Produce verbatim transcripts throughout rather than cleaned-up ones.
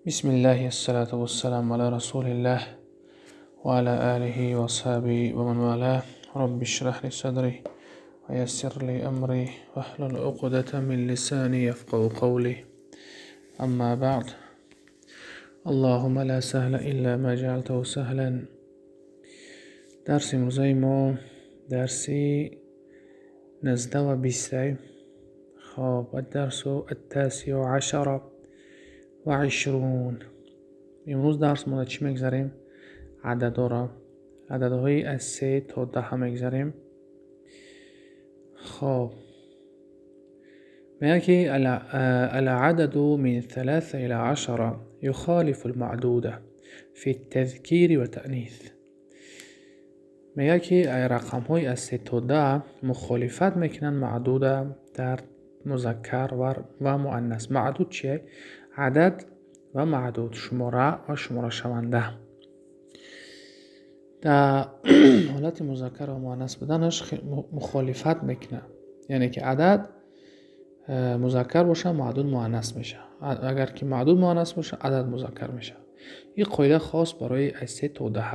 بسم الله الصلاة والسلام على رسول الله وعلى آله وصحبه ومن والاه. رب اشرح لي صدري ويسر لي أمري واحلل عقدة من لساني يفقهوا قولي. أما بعد، اللهم لا سهل إلا ما جعلته سهلا. درس امروزی ما درسی نزده و بیسته. خب الدرس التاسع عشر و عشرون. امروز درس ما چی میگذاریم؟ عددا را عددهای از سه تا ده میگذاریم. خب میگه که العدد من ثلاثة إلى عشرة يخالف المعدود في التذكير و تأنیث. میگه که رقم های از سه تا ده مخالفت میکنن معدود در مذکر و مؤنث. معدود چیه؟ عدد و معدود، شماره و شماره شونده. در حالت مذکر و مؤنث بودنش مخالفت میکنه، یعنی که عدد مذکر باشه معدود مؤنث میشه، اگر که معدود مؤنث باشه عدد مذکر میشه. این قاعده خاص برای از سه تا ده.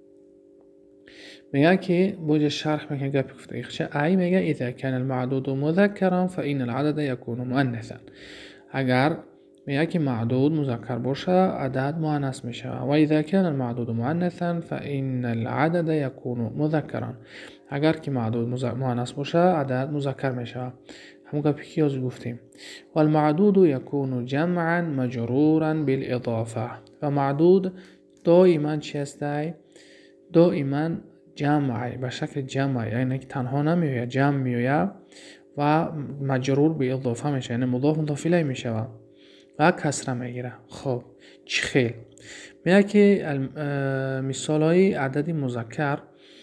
میگه که بوجه شرح میکنه گپ گفته چه ای میگه اذا كان المعدود مذكرا فإن العدد يكون مؤنثا. اگر میگه که معدود مذکر باشه عدد مؤنث میشه. و اذا كان المعدود مؤنثا فإن العدد يكون مذكرا. اگر که معدود مؤنث باشه عدد مذکر میشه. همون گپی که از گفتیم. و المعدود يكون جمعا مجرورا بالاضافه. و معدود دائما چی است؟ دائما جمعی، به شکل جمعی، یعنی که تنها نمیویه، جمع میویه و مجرور به اضافه میشه، یعنی مضاف مضاف الیه میشه و کسره میگیره. خب چی خیل؟ میگه که مثال های عدد مذکر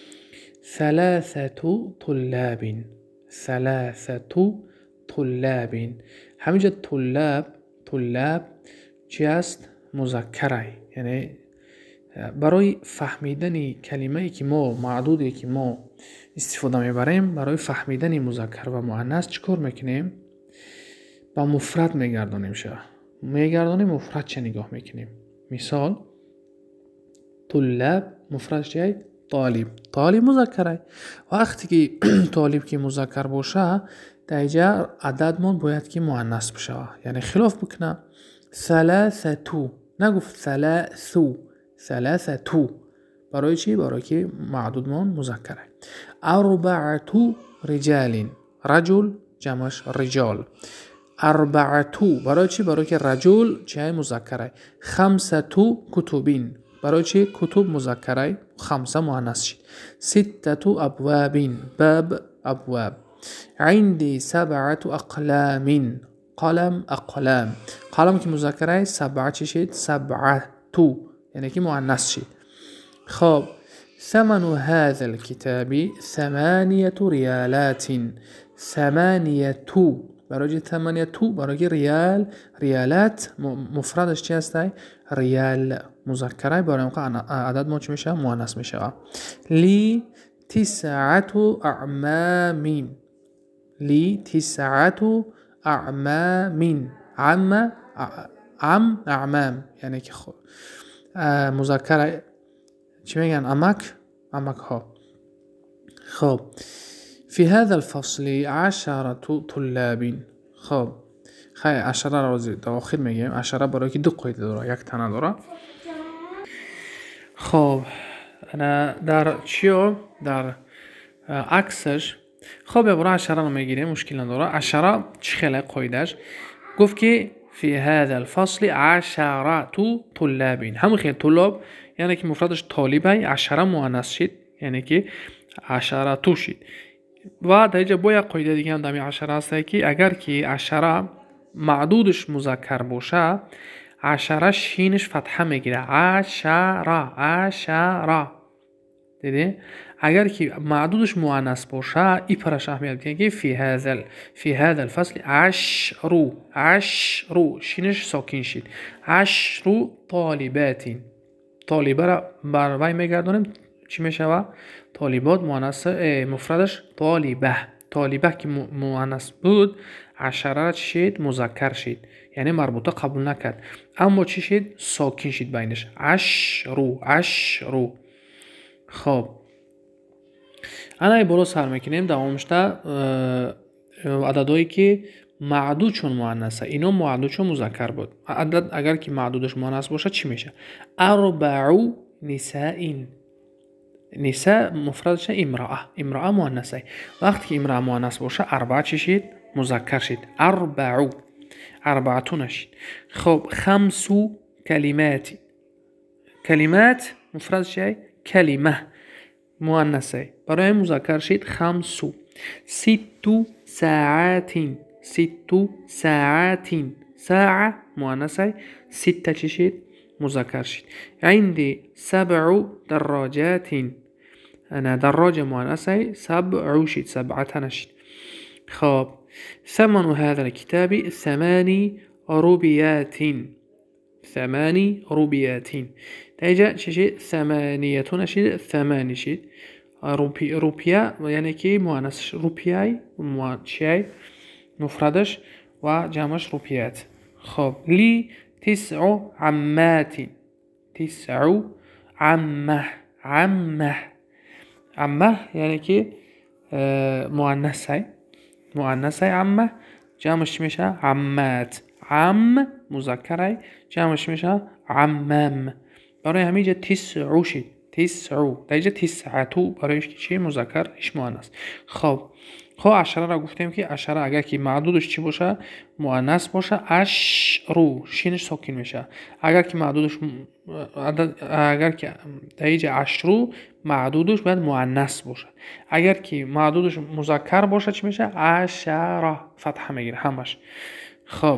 ثلاثه طلاب. ثلاثه طلاب. همینجا طلاب طلاب چی است؟ مذکره. یعنی برای فهمیدن کلمه ای که ما معدودی که ما استفاده میبریم، برای فهمیدن مذکر و مؤنث چیکار میکنیم؟ با مفرد میگردانیم. شه میگردانیم مفرد چه نگاه میکنیم. مثال طلاب مفرد چیه؟ طالب. طالب مذکره. وقتی که طالب که مذکر باشه در اینجا عدد من باید که مؤنث بشه، یعنی خلاف بکنه. ثلاثه تو نگفت ثلاثو، ثلاثه تو. برای چی؟ برای که معدود من مذکره. اربعه رجال. رجل جمعش رجال. اربعه برای چی؟ برای که رجل چه مذکره. خمسه کتبین. برای چی؟ کتب مذکره، خمسه مؤنث شد. سته ابواب. باب ابواب. عندي سبعه اقلام. قلم اقلام. قلم که مذکره، سبعه چی شد؟ سبعه تو، یعنی که مؤنث شد. خب ثمن هذا الكتاب ثمانية ريالات. ثمانية برای ثمانية برای ریال. ریالات مفردش چی هست؟ ریال مذکره، برای عدد ما چی میشه؟ مؤنث میشه. لی تسعة اعمام. لی تسعة اعمام. عم عم اعمام، یعنی که خب مذکر چی میگن؟ عمک، عمک ها. خب فی هذا الفصل عشرة طلاب. خب خیلی عشره را داخل میگیم. عشره برای که دو قید داره، یک تنه داره. خب در چیو؟ در عکسش. خب برای عشره رو میگیریم، مشکل نداره. عشره چی خیلی قیدش؟ گفت که فی هذا الفصل عشرة طلاب. همون خیلی طلاب یعنی که مفردش طالبه، عشره مؤنث شد، یعنی که عشره تو شد. و در اینجا با یک قاعده دیگه هم در عشره هست که اگر که عشره معدودش مذکر باشه عشره شینش فتحه میگیره. عشره عشره. دیدی؟ اگر که معدودش مؤنث باشه ای پرش اهمیت بده که فی هذا فی هذا الفصل عشر. عشر شینش ساکن شد. عشر طالبات. طالبه را بر وی میگردونیم چی میشه؟ طالبات مؤنث، مفردش طالبه. طالبه که مؤنث بود عشره چی شید؟ مذکر شید، یعنی مربوطه قبول نکرد، اما چی شید؟ ساکن شید بینش، عشرو عشرو. خب انا بالا سر میکنیم دوامشتا عددهایی که معدود چون مؤنثه، اینا معدود چون مذکر بود. عدد اگر که معدودش مؤنث باشه چی میشه؟ اربع نساء. نساء مفردش امرأه، امرأه مؤنثه. وقتی که امرأه مؤنث باشه اربعه چی شید؟ مذکر شید، اربع، اربعتون شید. خب خمس کلمات، کلمات مفردش کلمه مؤنثه، برای مذکر شید خمس. ست ساعات، ست ساعات، ساعة مؤنثه، ست چی شید؟ مذکر شید. عندي سبع دراجات، انا دراجة مؤنثه، سبع شید، سبعة نشید. خب ثمن هذا الكتاب ثماني روبيات، ثماني روبيات. تيجا چی شید؟ ثمانية نشید، ثماني شید. روپی روپیا یعنی که مؤنث روپیای چی مفردش و جمعش روپیات. خب لی تسع عمات، تسع عمه، عمه، عمه یعنی که مؤنثه، مؤنثه عمه، جمعش میشه عمات. عم مذکره، جمعش میشه عمم. برای همینجا تسع شید، تسع. در اینجا تسعتو برایش که چیه؟ مذکر، ایش مؤنث. خب خب عشره را گفتیم که عشره اگر که معدودش چی باشه؟ مؤنث باشه، عشرو، شینش ساکن میشه. اگر که معدودش اگر که در اینجا عشرو معدودش باید مؤنث باشه. اگر که معدودش مذکر باشه چی میشه؟ عشره، فتحه میگیره همش. خب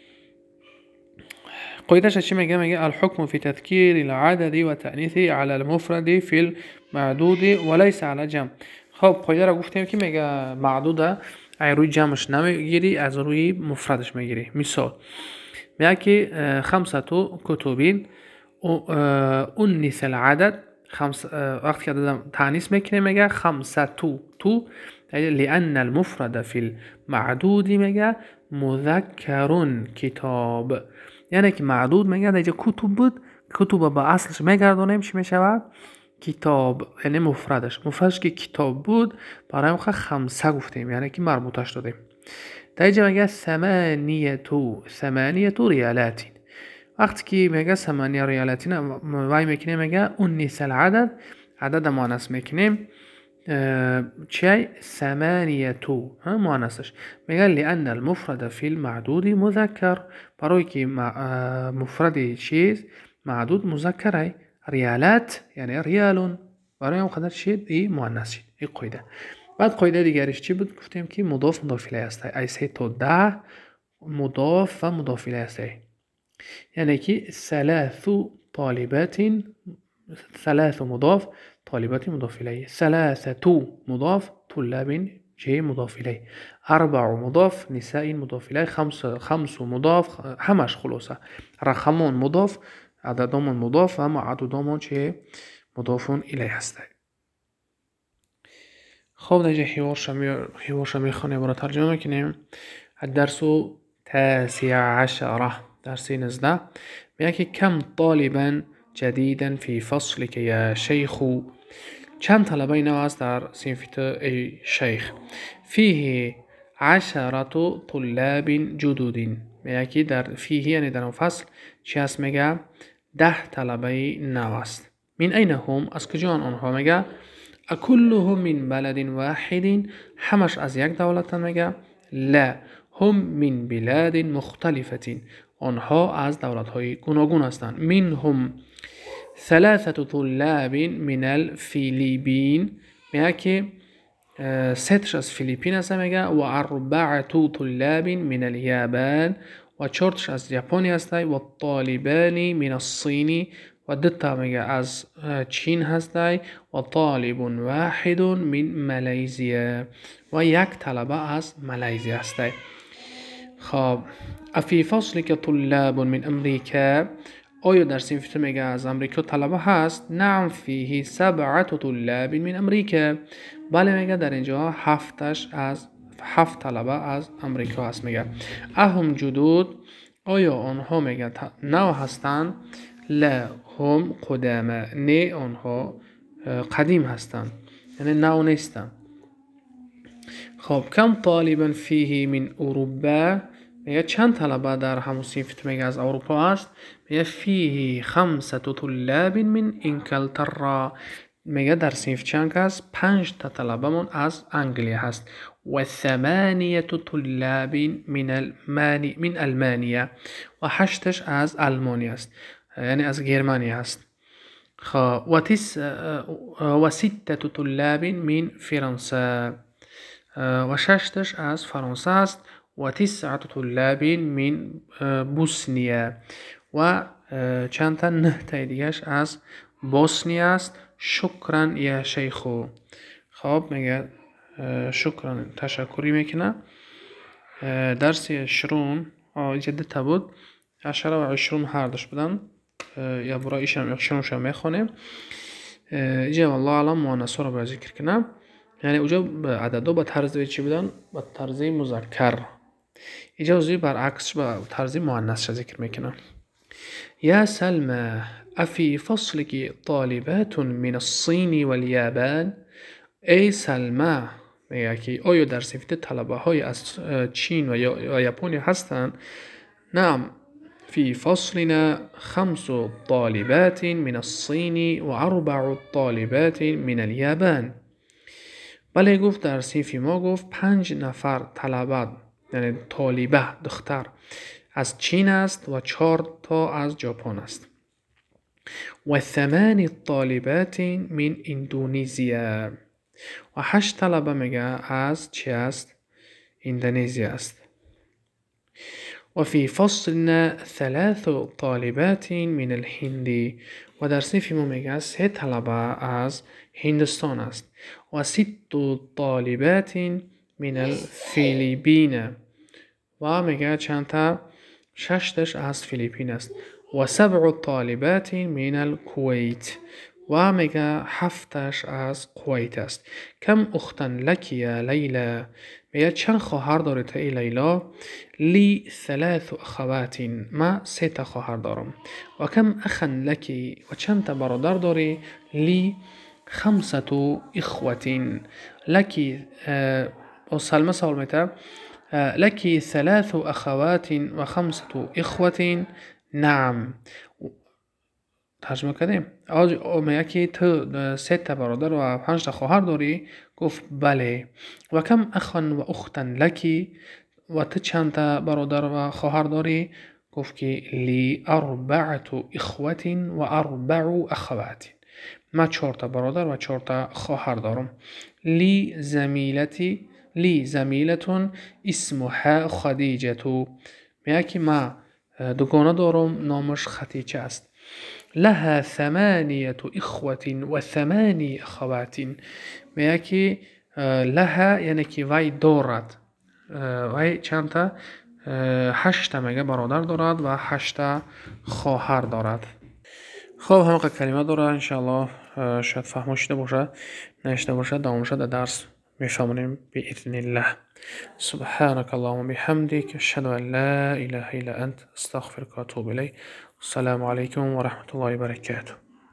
قاعدهش چی میگه؟ میگه الحكم في تذكير العدد وتأنيثه على المفرد في المعدود وليس على جمع. خب قاعده را گفتیم که میگه معدوده ای روی جمعش نمیگیری، از روی مفردش میگیری. مثال میگه که خمسه کتبین انیث العدد، خمس وقتی که عدد تانیث میکنه میگه خمسه تو تو، لأن المفرد في المعدود میگه مذکر کتاب، یعنی که معدود میگه دیگه کتب بود، کتب با اصلش میگردونیم چی میشه؟ کتاب، یعنی مفردش، مفردش که کتاب بود برای مخه خمسه گفتیم، یعنی که مربوطش دادیم. دیگه میگه ثمانیتو، ثمانیتو ریالاتین. وقتی که میگه ثمانیه ریالاتین وای میکنیم میگه انیث العدد، عدد مؤنث میکنیم چی؟ ثمانیتو مؤنثش، میگه لأن المفرد فی المعدود مذکر، برای که مفرد چیز معدود مذکره، ریالات یعنی ریالون، برای اون قدر شید ای مؤنث شید. این قاعده. بعد قاعده دیگرش چی بود؟ گفتیم که مضاف مضاف الیه است. ای سه تا ده مضاف و مضاف الیه است، یعنی که ثلاث طالبات، ثلاث مضاف، طالبات مضاف الیه، ثلاثه مضاف، طلاب جه مضاف الیه، اربع مضاف، نساء مضاف الیه، خمس خمس مضاف، همش خلاصه. رقمون مضاف، عددامون مضاف، اما عددامون چه؟ مضاف الیه هسته. خب دیگه حوارش می حوارش میخونه برای ترجمه کنیم. الدرس تاسع عشره، درس نزده. میگه که کم طالبا جدیدا فی فصلك یا شیخ، چند طلبه نو است در صنفت ای شیخ. فیه عشرة طلاب جدود، میگه که در فیه یعنی در اون فصل چی هست؟ میگه ده طلبه نو است. من این هم؟ از کجان آنها؟ میگه اکلهم من بلد واحد، همش از یک دولت. میگه لا هم من بلاد مختلفة، آنها از دولت های گوناگون هستند. منهم ثلاثة طلاب من الفیلیپین، میگه که ستش از فیلیپین هست. میگه و اربعة طلاب من الیابان، و چهارتش از ژاپنی هست. و طالبان من الصین، و دتا میگه از چین هست. و طالب واحد من مالزیا، و یک طلبه از مالزی هست. خب افی فصل که طلاب من امریکا، آیا در صنف میگه از امریکا طلبه هست؟ نعم فیه سبعة طلاب من امریکا، بله میگه در اینجا هفتش از هفت طلبه از امریکا هست. میگه اهم جدود، آیا آنها میگه نو هستند؟ لا هم قدامه، نه آنها قدیم هستند، یعنی نو نیستند. خب کم طالبا فیه من اروپا، میگه چند طلبه در همون صنف میگه از اروپا هست؟ میگه فیه خمسة طلاب من انگلترا، میگه در صنف چند کس؟ پنج تا طلبه من از انگلیه هست. و ثمانیة طلاب من المانی من المانیا، و هشتش از آلمانی است، یعنی از گرمانی هست. خب و تس و ستة طلاب من فرانسه، و ششتش از فرانسه است. و تسعة طلاب من بوسنیا، و چند تا نه تا دیگهش از بوسنیا است. شکرا یا شیخو. خب میگه شکرا، تشکری میکنه. درس عشرون جده تا بود، عشره و عشرون هر دوش بودن، یا برای ایشم عشرون شو میخونیم. اینجا والله علم مؤنث رو باید ذکر کنم، یعنی اونجا عددها با طرز چی بودن؟ با طرز مذکر. اینجا وزی برعکس با طرز مؤنث ذکر میکنم. یا سلمى افی فصلك طالبات من الصين واليابان. ای سلمى، میگه که آیا در صنف طلبه های از چین و ژاپن هستند؟ نعم، في فصلنا خمس طالبات من الصين و اربع طالبات من اليابان. بله گفت در صنف ما گفت پنج نفر طلبه، یعنی طالبه دختر از چین است و چهار تا از ژاپن است. و ثمان طالبات من اندونزیا، و هشت طلبه میگه از چی است؟ اندونزیا است. و فی فصلنا ثلاث طالبات من الهند، و در صنف ما میگه سه طلبه از هندستان است. و ست طالبات من الفیلیپین، و میگه چند تا؟ ششتش از فیلیپین است. و سبع طالبات من الکویت، و میگه هفتش از کویت است. کم اختا لکی یا لیلا، میگه چند خواهر داری تا ای لیلا؟ لی ثلاث اخوات، ما سه تا خواهر دارم. و کم اخا لکی، و چند تا برادر داری؟ لی خمسة اخوة. لکی و سلمه سوال میته لکی ثلاث اخوات و خمسة اخوة. نعم. ترجمه کردیم. آج میگه که تو سه تا برادر و پنج تا خواهر داری؟ گفت بله. و کم اخا و اختا لکی، و تو چند تا برادر و خواهر داری؟ گفت که لی اربعة اخوة و اربع اخوات، ما چهار تا برادر و چهار تا خواهر دارم. لی زمیلتی لی زمیلتون اسمها خدیجه، میگه که ما دوگانه دارم نامش خدیجه است. لها ثمانیة اخوة و ثمانی اخوات، میگه که لها یعنی که وی دارد، وی چند تا؟ هشت میگه برادر دارد و هشت خواهر دارد. خب همه کلمه داره، انشاءالله شاید فهم شده باشه، نشده باشه دوام شده درس میفهمونیم باذن الله. سبحانك اللهم بحمدك اشهد ان لا اله الا انت استغفرك واتوب اليك. السلام عليكم ورحمة الله وبركاته.